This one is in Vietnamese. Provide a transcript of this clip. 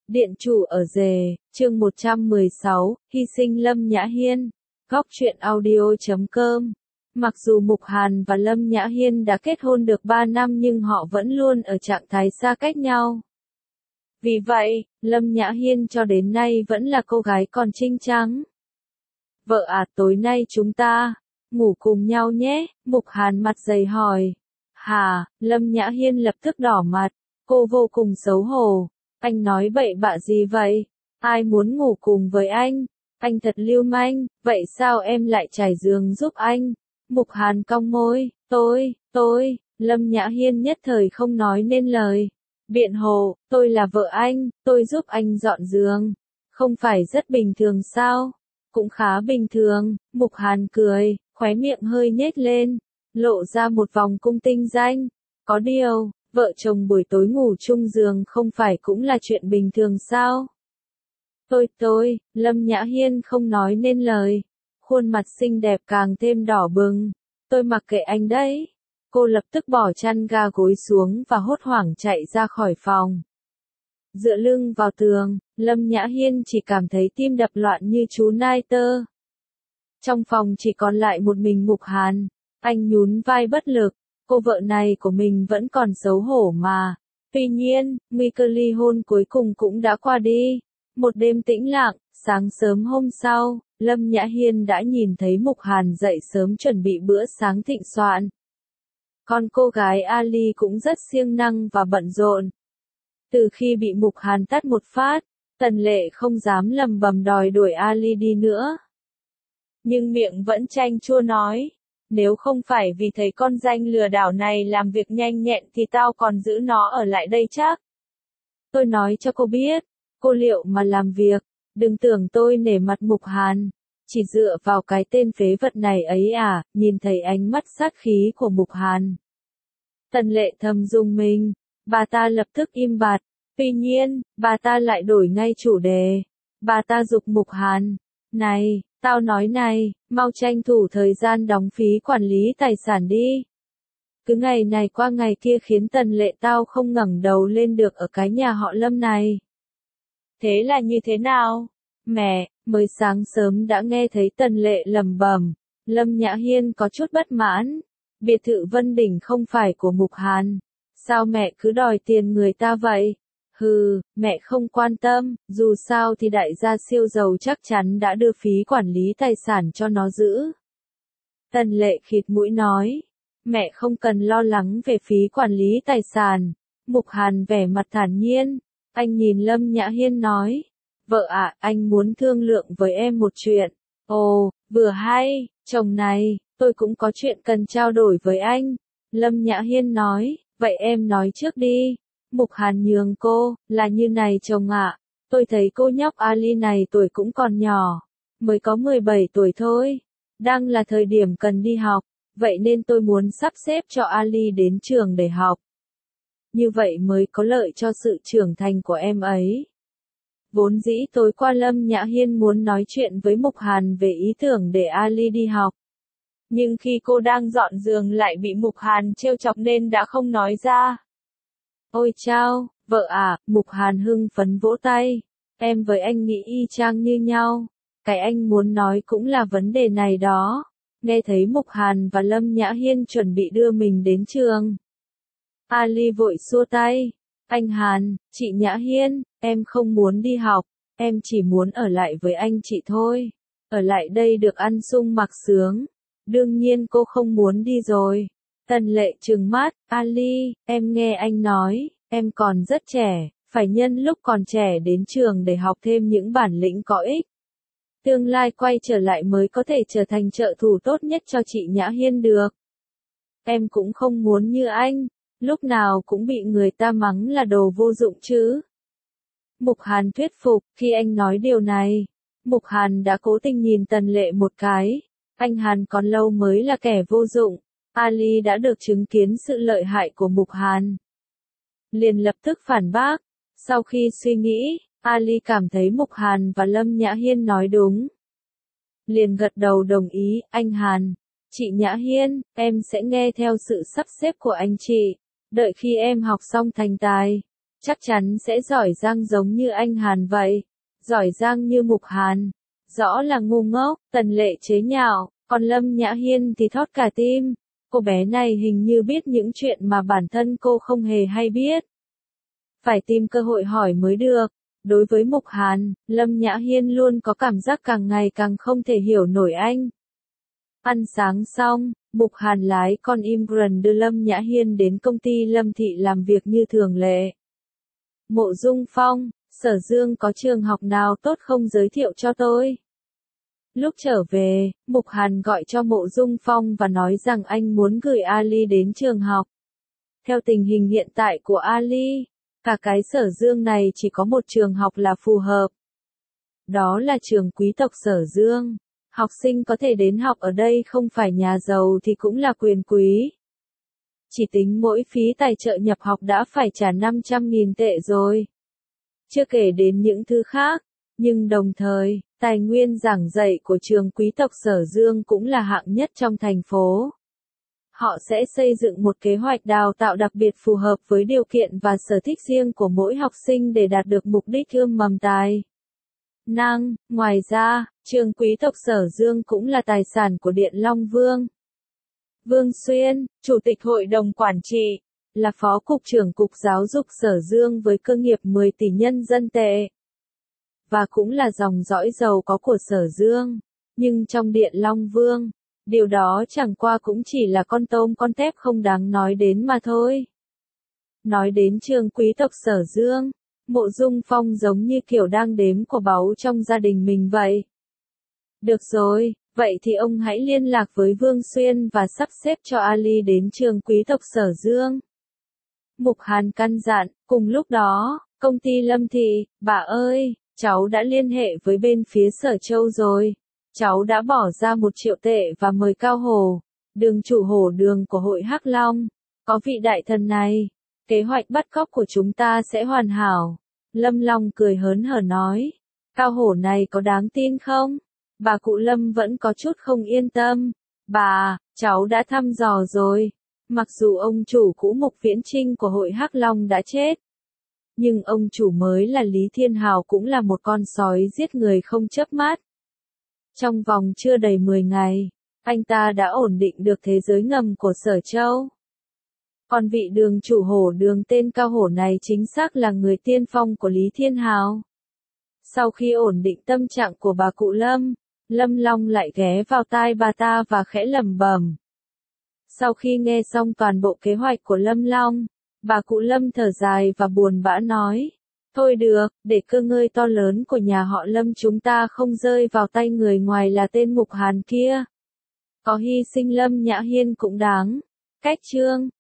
Điện chủ ở rể, chương 116, hy sinh Lâm Nhã Hiên. Góc truyện audio.com. Mặc dù Mục Hàn và Lâm Nhã Hiên đã kết hôn được 3 năm nhưng họ vẫn luôn ở trạng thái xa cách nhau. Vì vậy, Lâm Nhã Hiên cho đến nay vẫn là cô gái còn trinh trắng. Vợ à, tối nay chúng ta ngủ cùng nhau nhé, Mục Hàn mặt dày hỏi. Hà, Lâm Nhã Hiên lập tức đỏ mặt, cô vô cùng xấu hổ. Anh nói bậy bạ gì vậy? Ai muốn ngủ cùng với anh? Anh thật lưu manh, vậy sao em lại trải giường giúp anh? Mục Hàn cong môi, tôi, Lâm Nhã Hiên nhất thời không nói nên lời. Biện hộ, tôi là vợ anh, tôi giúp anh dọn giường. Không phải rất bình thường sao? Cũng khá bình thường, Mục Hàn cười, khóe miệng hơi nhếch lên, lộ ra một vòng cung tinh danh. Có điều, vợ chồng buổi tối ngủ chung giường không phải cũng là chuyện bình thường sao? Lâm Nhã Hiên không nói nên lời. Khuôn mặt xinh đẹp càng thêm đỏ bừng. Tôi mặc kệ anh đấy. Cô lập tức bỏ chăn ga gối xuống và hốt hoảng chạy ra khỏi phòng. Dựa lưng vào tường, Lâm Nhã Hiên chỉ cảm thấy tim đập loạn như chú nai tơ. Trong phòng chỉ còn lại một mình Mục Hàn. Anh nhún vai bất lực. Cô vợ này của mình vẫn còn xấu hổ mà. Tuy nhiên, nguy cơ ly hôn cuối cùng cũng đã qua đi. Một đêm tĩnh lặng, sáng sớm hôm sau, Lâm Nhã Hiên đã nhìn thấy Mục Hàn dậy sớm chuẩn bị bữa sáng thịnh soạn. Còn cô gái Ali cũng rất siêng năng và bận rộn. Từ khi bị Mục Hàn tát một phát, Tần Lệ không dám lầm bầm đòi đuổi Ali đi nữa. Nhưng miệng vẫn chanh chua nói. Nếu không phải vì thấy con danh lừa đảo này làm việc nhanh nhẹn thì tao còn giữ nó ở lại đây chắc. Tôi nói cho cô biết, cô liệu mà làm việc, đừng tưởng tôi nể mặt Mục Hàn. Chỉ dựa vào cái tên phế vật này ấy à, nhìn thấy ánh mắt sát khí của Mục Hàn. Tần Lệ thầm rùng mình, bà ta lập tức im bặt, tuy nhiên, bà ta lại đổi ngay chủ đề. Bà ta giục Mục Hàn, này, tao nói này, mau tranh thủ thời gian đóng phí quản lý tài sản đi. Cứ ngày này qua ngày kia khiến Tần Lệ tao không ngẩng đầu lên được ở cái nhà họ Lâm này. Thế là như thế nào? Mẹ, mới sáng sớm đã nghe thấy Tần Lệ lẩm bẩm. Lâm Nhã Hiên có chút bất mãn. Biệt thự Vân Đỉnh không phải của Mục Hàn. Sao mẹ cứ đòi tiền người ta vậy? Hừ, mẹ không quan tâm, dù sao thì đại gia siêu giàu chắc chắn đã đưa phí quản lý tài sản cho nó giữ. Tần Lệ khịt mũi nói, mẹ không cần lo lắng về phí quản lý tài sản. Mục Hàn vẻ mặt thản nhiên, anh nhìn Lâm Nhã Hiên nói, vợ ạ, anh muốn thương lượng với em một chuyện. Ồ, vừa hay, chồng này, tôi cũng có chuyện cần trao đổi với anh. Lâm Nhã Hiên nói, vậy em nói trước đi. Mục Hàn nhường cô, là như này chồng ạ, tôi thấy cô nhóc Ali này tuổi cũng còn nhỏ, mới có 17 tuổi thôi, đang là thời điểm cần đi học, vậy nên tôi muốn sắp xếp cho Ali đến trường để học. Như vậy mới có lợi cho sự trưởng thành của em ấy. Vốn dĩ tối qua Lâm Nhã Hiên muốn nói chuyện với Mục Hàn về ý tưởng để Ali đi học. Nhưng khi cô đang dọn giường lại bị Mục Hàn trêu chọc nên đã không nói ra. Ôi chao, vợ à, Mục Hàn hưng phấn vỗ tay. Em với anh nghĩ y chang như nhau. Cái anh muốn nói cũng là vấn đề này đó. Nghe thấy Mục Hàn và Lâm Nhã Hiên chuẩn bị đưa mình đến trường. Ali vội xua tay. Anh Hàn, chị Nhã Hiên, em không muốn đi học. Em chỉ muốn ở lại với anh chị thôi. Ở lại đây được ăn sung mặc sướng. Đương nhiên cô không muốn đi rồi. Tần Lệ trừng mắt, Ali, em nghe anh nói, em còn rất trẻ, phải nhân lúc còn trẻ đến trường để học thêm những bản lĩnh có ích. Tương lai quay trở lại mới có thể trở thành trợ thủ tốt nhất cho chị Nhã Hiên được. Em cũng không muốn như anh, lúc nào cũng bị người ta mắng là đồ vô dụng chứ. Mục Hàn thuyết phục, khi anh nói điều này, Mục Hàn đã cố tình nhìn Tần Lệ một cái, anh Hàn còn lâu mới là kẻ vô dụng. Ali đã được chứng kiến sự lợi hại của Mục Hàn. Liền lập tức phản bác. Sau khi suy nghĩ, Ali cảm thấy Mục Hàn và Lâm Nhã Hiên nói đúng. Liền gật đầu đồng ý, anh Hàn, chị Nhã Hiên, em sẽ nghe theo sự sắp xếp của anh chị. Đợi khi em học xong thành tài, chắc chắn sẽ giỏi giang giống như anh Hàn vậy. Giỏi giang như Mục Hàn. Rõ là ngu ngốc, Tần Lệ chế nhạo, còn Lâm Nhã Hiên thì thót cả tim. Cô bé này hình như biết những chuyện mà bản thân cô không hề hay biết. Phải tìm cơ hội hỏi mới được. Đối với Mục Hàn, Lâm Nhã Hiên luôn có cảm giác càng ngày càng không thể hiểu nổi anh. Ăn sáng xong, Mục Hàn lái con Imran đưa Lâm Nhã Hiên đến công ty Lâm Thị làm việc như thường lệ. Mộ Dung Phong, Sở Dương có trường học nào tốt không giới thiệu cho tôi? Lúc trở về, Mục Hàn gọi cho Mộ Dung Phong và nói rằng anh muốn gửi Ali đến trường học. Theo tình hình hiện tại của Ali, cả cái Sở Dương này chỉ có một trường học là phù hợp. Đó là trường quý tộc Sở Dương. Học sinh có thể đến học ở đây không phải nhà giàu thì cũng là quyền quý. Chỉ tính mỗi phí tài trợ nhập học đã phải trả 500.000 tệ rồi. Chưa kể đến những thứ khác, nhưng đồng thời, tài nguyên giảng dạy của trường quý tộc Sở Dương cũng là hạng nhất trong thành phố. Họ sẽ xây dựng một kế hoạch đào tạo đặc biệt phù hợp với điều kiện và sở thích riêng của mỗi học sinh để đạt được mục đích ươm mầm tài năng. Ngoài ra, trường quý tộc Sở Dương cũng là tài sản của Điện Long Vương. Vương Xuyên, Chủ tịch Hội đồng Quản trị, là Phó Cục trưởng Cục Giáo dục Sở Dương với cơ nghiệp 10 tỷ nhân dân tệ. Và cũng là dòng dõi giàu có của Sở Dương. Nhưng trong Điện Long Vương, điều đó chẳng qua cũng chỉ là con tôm con tép không đáng nói đến mà thôi. Nói đến trường quý tộc Sở Dương, Mộ Dung Phong giống như kiểu đang đếm của báu trong gia đình mình vậy. Được rồi, vậy thì ông hãy liên lạc với Vương Xuyên và sắp xếp cho Ali đến trường quý tộc Sở Dương. Mục Hàn căn dặn, cùng lúc đó, công ty Lâm Thị, bà ơi, cháu đã liên hệ với bên phía Sở Châu rồi. Cháu đã bỏ ra 1 triệu tệ và mời Cao Hổ, đường chủ hổ đường của hội Hắc Long. Có vị đại thần này, kế hoạch bắt cóc của chúng ta sẽ hoàn hảo. Lâm Long cười hớn hở nói, Cao Hổ này có đáng tin không? Bà cụ Lâm vẫn có chút không yên tâm. Bà, cháu đã thăm dò rồi. Mặc dù ông chủ cũ Mục Viễn Trinh của hội Hắc Long đã chết, nhưng ông chủ mới là Lý Thiên Hào cũng là một con sói giết người không chớp mắt. Trong vòng chưa đầy 10 ngày, anh ta đã ổn định được thế giới ngầm của Sở Châu. Còn vị đường chủ hổ đường tên Cao Hổ này chính xác là người tiên phong của Lý Thiên Hào. Sau khi ổn định tâm trạng của bà cụ Lâm, Lâm Long lại ghé vào tai bà ta và khẽ lẩm bẩm. Sau khi nghe xong toàn bộ kế hoạch của Lâm Long, bà cụ Lâm thở dài và buồn bã nói. Thôi được, để cơ ngơi to lớn của nhà họ Lâm chúng ta không rơi vào tay người ngoài là tên Mục Hàn kia. Có hy sinh Lâm Nhã Hiên cũng đáng. Cách chương